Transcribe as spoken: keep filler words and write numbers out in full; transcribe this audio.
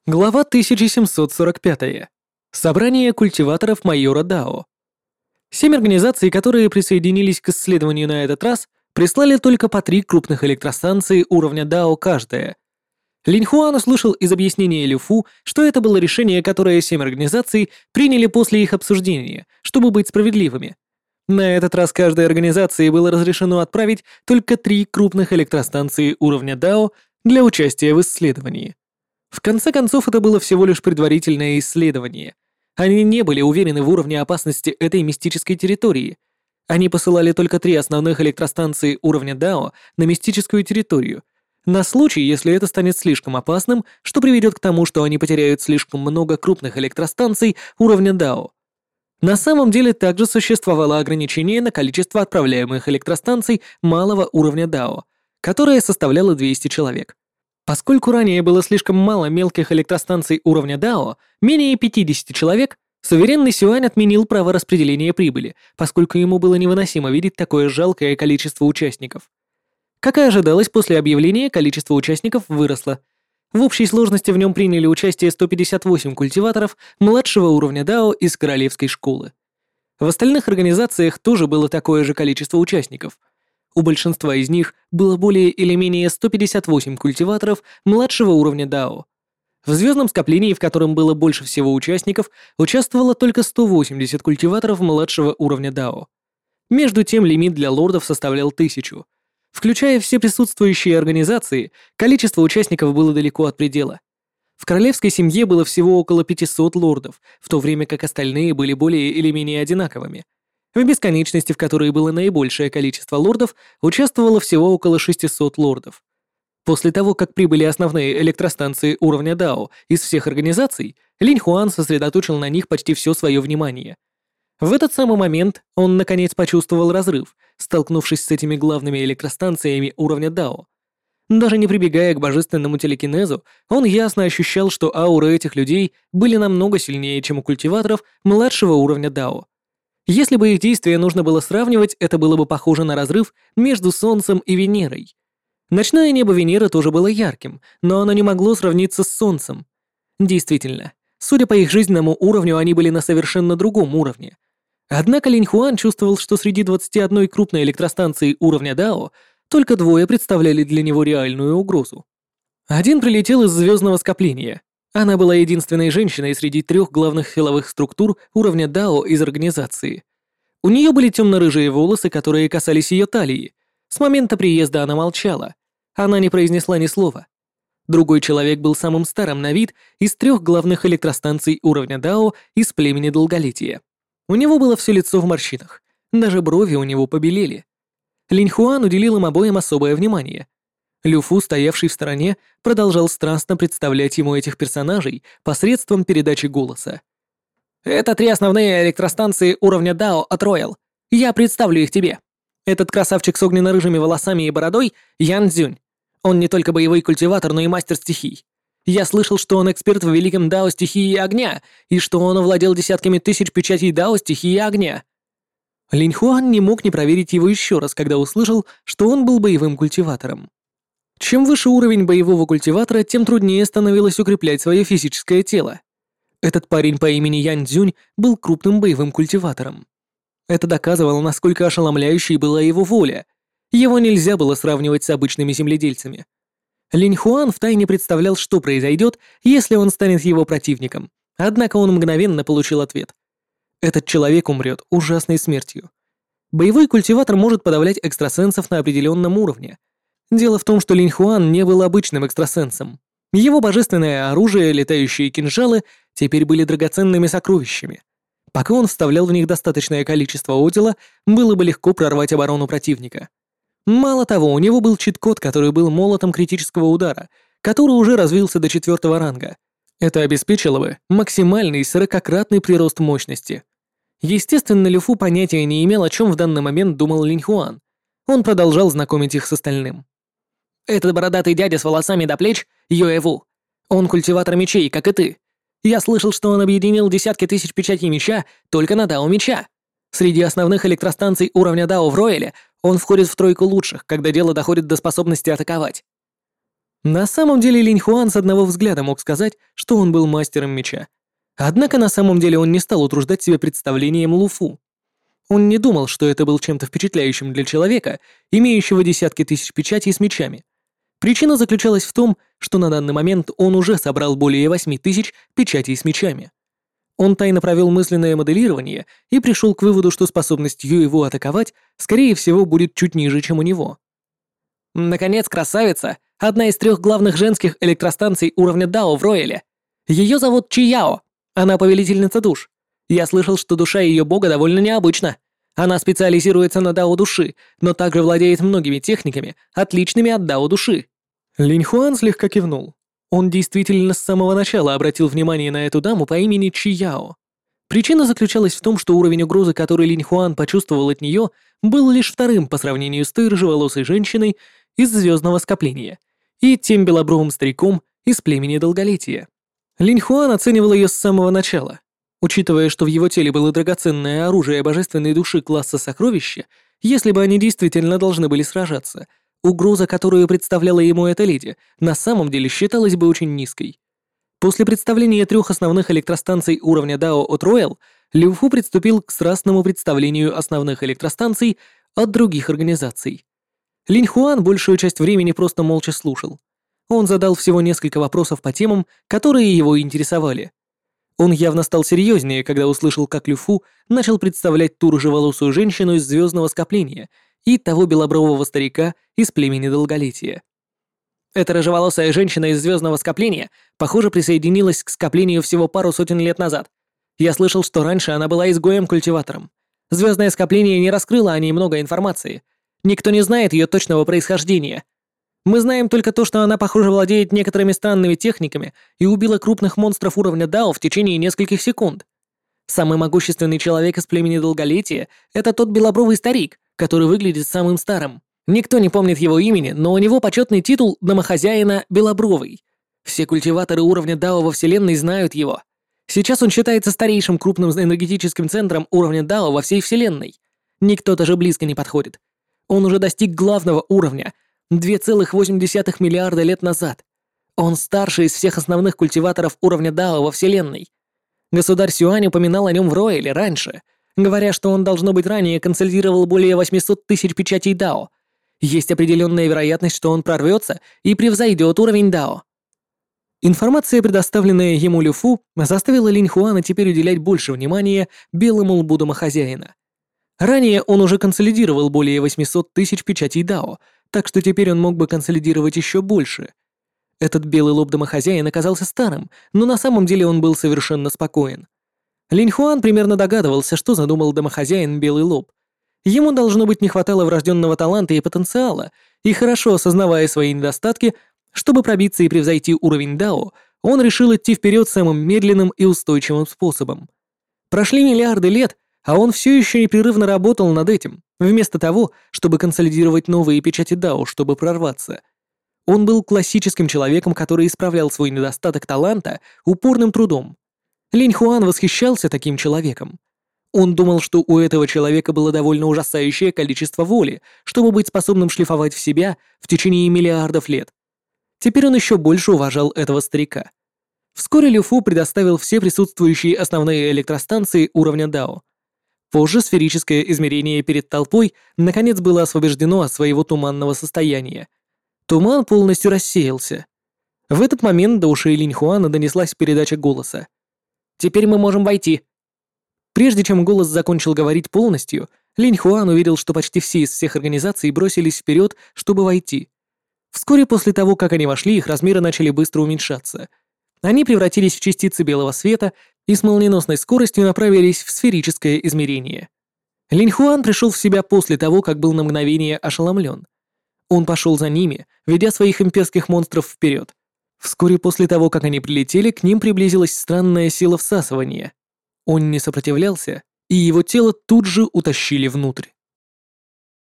Глава тысяча семьсот сорок пять. Собрание культиваторов майора Дао. Семь организаций, которые присоединились к исследованию на этот раз, прислали только по три крупных электростанции уровня Дао каждая. Линь Хуан услышал из объяснения Лю Фу, что это было решение, которое семь организаций приняли после их обсуждения, чтобы быть справедливыми. На этот раз каждой организации было разрешено отправить только три крупных электростанции уровня Дао для участия в исследовании. В конце концов, это было всего лишь предварительное исследование. Они не были уверены в уровне опасности этой мистической территории. Они посылали только три основных электростанции уровня Дао на мистическую территорию, на случай, если это станет слишком опасным, что приведет к тому, что они потеряют слишком много крупных электростанций уровня Дао. На самом деле также существовало ограничение на количество отправляемых электростанций малого уровня Дао, которое составляло двести человек. Поскольку ранее было слишком мало мелких электростанций уровня Дао, менее пятидесяти человек, суверенный Сюань отменил право распределения прибыли, поскольку ему было невыносимо видеть такое жалкое количество участников. Как и ожидалось, после объявления количество участников выросло. В общей сложности в нем приняли участие сто пятьдесят восемь культиваторов младшего уровня Дао из Королевской школы. В остальных организациях тоже было такое же количество участников. У большинства из них было более или менее сто пятьдесят восемь культиваторов младшего уровня Дао. В звездном скоплении, в котором было больше всего участников, участвовало только сто восемьдесят культиваторов младшего уровня Дао. Между тем лимит для лордов составлял тысячу. Включая все присутствующие организации, количество участников было далеко от предела. В королевской семье было всего около пятисот лордов, в то время как остальные были более или менее одинаковыми. В бесконечности, в которой было наибольшее количество лордов, участвовало всего около шестисот лордов. После того, как прибыли основные электростанции уровня Дао из всех организаций, Линь Хуан сосредоточил на них почти все свое внимание. В этот самый момент он наконец почувствовал разрыв, столкнувшись с этими главными электростанциями уровня Дао. Даже не прибегая к божественному телекинезу, он ясно ощущал, что ауры этих людей были намного сильнее, чем у культиваторов младшего уровня Дао. Если бы их действия нужно было сравнивать, это было бы похоже на разрыв между Солнцем и Венерой. Ночное небо Венеры тоже было ярким, но оно не могло сравниться с Солнцем. Действительно, судя по их жизненному уровню, они были на совершенно другом уровне. Однако Линь Хуан чувствовал, что среди двадцати одной крупной электростанции уровня Дао только двое представляли для него реальную угрозу. Один прилетел из звездного скопления. Она была единственной женщиной среди трех главных силовых структур уровня Дао из организации. У нее были темно-рыжие волосы, которые касались ее талии. С момента приезда она молчала. Она не произнесла ни слова. Другой человек был самым старым на вид из трех главных электростанций уровня Дао из племени Долголетия. У него было все лицо в морщинах, даже брови у него побелели. Линь Хуан уделил им обоим особое внимание. Лю Фу, стоявший в стороне, продолжал страстно представлять ему этих персонажей посредством передачи голоса. «Это три основные электростанции уровня Дао от Роял. Я представлю их тебе. Этот красавчик с огненно-рыжими волосами и бородой — Ян Цзюнь. Он не только боевой культиватор, но и мастер стихий. Я слышал, что он эксперт в великом Дао стихии огня, и что он овладел десятками тысяч печатей Дао стихии огня». Линь Хуан не мог не проверить его еще раз, когда услышал, что он был боевым культиватором. Чем выше уровень боевого культиватора, тем труднее становилось укреплять свое физическое тело. Этот парень по имени Ян Цзюнь был крупным боевым культиватором. Это доказывало, насколько ошеломляющей была его воля. Его нельзя было сравнивать с обычными земледельцами. Линь Хуан втайне представлял, что произойдет, если он станет его противником, однако он мгновенно получил ответ. Этот человек умрет ужасной смертью. Боевой культиватор может подавлять экстрасенсов на определенном уровне. Дело в том, что Линь Хуан не был обычным экстрасенсом. Его божественное оружие, летающие кинжалы, теперь были драгоценными сокровищами. Пока он вставлял в них достаточное количество отила, было бы легко прорвать оборону противника. Мало того, у него был чит-код, который был молотом критического удара, который уже развился до четвертого ранга. Это обеспечило бы максимальный сорокакратный прирост мощности. Естественно, Лю Фу понятия не имел, о чем в данный момент думал Линь Хуан. Он продолжал знакомить их с остальным. «Этот бородатый дядя с волосами до плеч — Юэ Ву. Он культиватор мечей, как и ты. Я слышал, что он объединил десятки тысяч печатей меча только на Дао меча. Среди основных электростанций уровня Дао в Рояле он входит в тройку лучших, когда дело доходит до способности атаковать». На самом деле Линь Хуан с одного взгляда мог сказать, что он был мастером меча. Однако на самом деле он не стал утруждать себя представлением Луфу. Он не думал, что это был чем-то впечатляющим для человека, имеющего десятки тысяч печатей с мечами. Причина заключалась в том, что на данный момент он уже собрал более восьми тысяч печатей с мечами. Он тайно провел мысленное моделирование и пришел к выводу, что способность Ю его атаковать, скорее всего, будет чуть ниже, чем у него. Наконец, красавица, одна из трех главных женских электростанций уровня Дао в Рояле. Ее зовут Чияо, она повелительница душ. Я слышал, что душа ее бога довольно необычна. Она специализируется на Дао души, но также владеет многими техниками, отличными от Дао души. Линь Хуан слегка кивнул. Он действительно с самого начала обратил внимание на эту даму по имени Чияо. Причина заключалась в том, что уровень угрозы, который Линь Хуан почувствовал от нее, был лишь вторым по сравнению с той рыжеволосой женщиной из звездного скопления и тем белобровым стариком из племени Долголетия. Линь Хуан оценивал ее с самого начала. Учитывая, что в его теле было драгоценное оружие божественной души класса сокровища, если бы они действительно должны были сражаться, угроза, которую представляла ему эта леди, на самом деле считалась бы очень низкой. После представления трех основных электростанций уровня Дао от Роял, Лю Фу приступил к страстному представлению основных электростанций от других организаций. Линь Хуан большую часть времени просто молча слушал. Он задал всего несколько вопросов по темам, которые его интересовали. Он явно стал серьезнее, когда услышал, как Лю Фу начал представлять ту рыжеволосую женщину из звездного скопления и того белобрового старика из племени Долголетия. Эта рыжеволосая женщина из звездного скопления, похоже, присоединилась к скоплению всего пару сотен лет назад. Я слышал, что раньше она была изгоем-культиватором. Звездное скопление не раскрыло о ней много информации. Никто не знает ее точного происхождения. Мы знаем только то, что она, похоже, владеет некоторыми странными техниками и убила крупных монстров уровня Дао в течение нескольких секунд. Самый могущественный человек из племени Долголетия — это тот белобровый старик, который выглядит самым старым. Никто не помнит его имени, но у него почетный титул домохозяина Белобровый. Все культиваторы уровня Дао во Вселенной знают его. Сейчас он считается старейшим крупным энергетическим центром уровня Дао во всей Вселенной. Никто даже близко не подходит. Он уже достиг главного уровня — два целых восемь десятых миллиарда лет назад. Он старший из всех основных культиваторов уровня Дао во Вселенной. Государь Сюань упоминал о нем в Рояле раньше, говоря, что он, должно быть, ранее консолидировал более восемьсот тысяч печатей Дао. Есть определенная вероятность, что он прорвется и превзойдет уровень Дао. Информация, предоставленная ему Лю Фу, заставила Линь Хуана теперь уделять больше внимания белому лбу домохозяина. Ранее он уже консолидировал более восемьсот тысяч печатей Дао, так что теперь он мог бы консолидировать еще больше. Этот белый лоб домохозяина оказался старым, но на самом деле он был совершенно спокоен. Линь Хуан примерно догадывался, что задумал домохозяин белый лоб. Ему, должно быть, не хватало врожденного таланта и потенциала, и хорошо осознавая свои недостатки, чтобы пробиться и превзойти уровень Дао, он решил идти вперед самым медленным и устойчивым способом. Прошли миллиарды лет, а он все еще непрерывно работал над этим, вместо того, чтобы консолидировать новые печати Дао, чтобы прорваться. Он был классическим человеком, который исправлял свой недостаток таланта упорным трудом. Линь Хуан восхищался таким человеком. Он думал, что у этого человека было довольно ужасающее количество воли, чтобы быть способным шлифовать в себя в течение миллиардов лет. Теперь он еще больше уважал этого старика. Вскоре Лю Фу предоставил все присутствующие основные электростанции уровня Дао. Позже сферическое измерение перед толпой наконец было освобождено от своего туманного состояния. Туман полностью рассеялся. В этот момент до ушей Линь Хуана донеслась передача голоса. «Теперь мы можем войти». Прежде чем голос закончил говорить полностью, Линь Хуан увидел, что почти все из всех организаций бросились вперед, чтобы войти. Вскоре после того, как они вошли, их размеры начали быстро уменьшаться. Они превратились в частицы белого света и с молниеносной скоростью направились в сферическое измерение. Линь Хуан пришел в себя после того, как был на мгновение ошеломлен. Он пошел за ними, ведя своих имперских монстров вперед. Вскоре после того, как они прилетели, к ним приблизилась странная сила всасывания. Он не сопротивлялся, и его тело тут же утащили внутрь.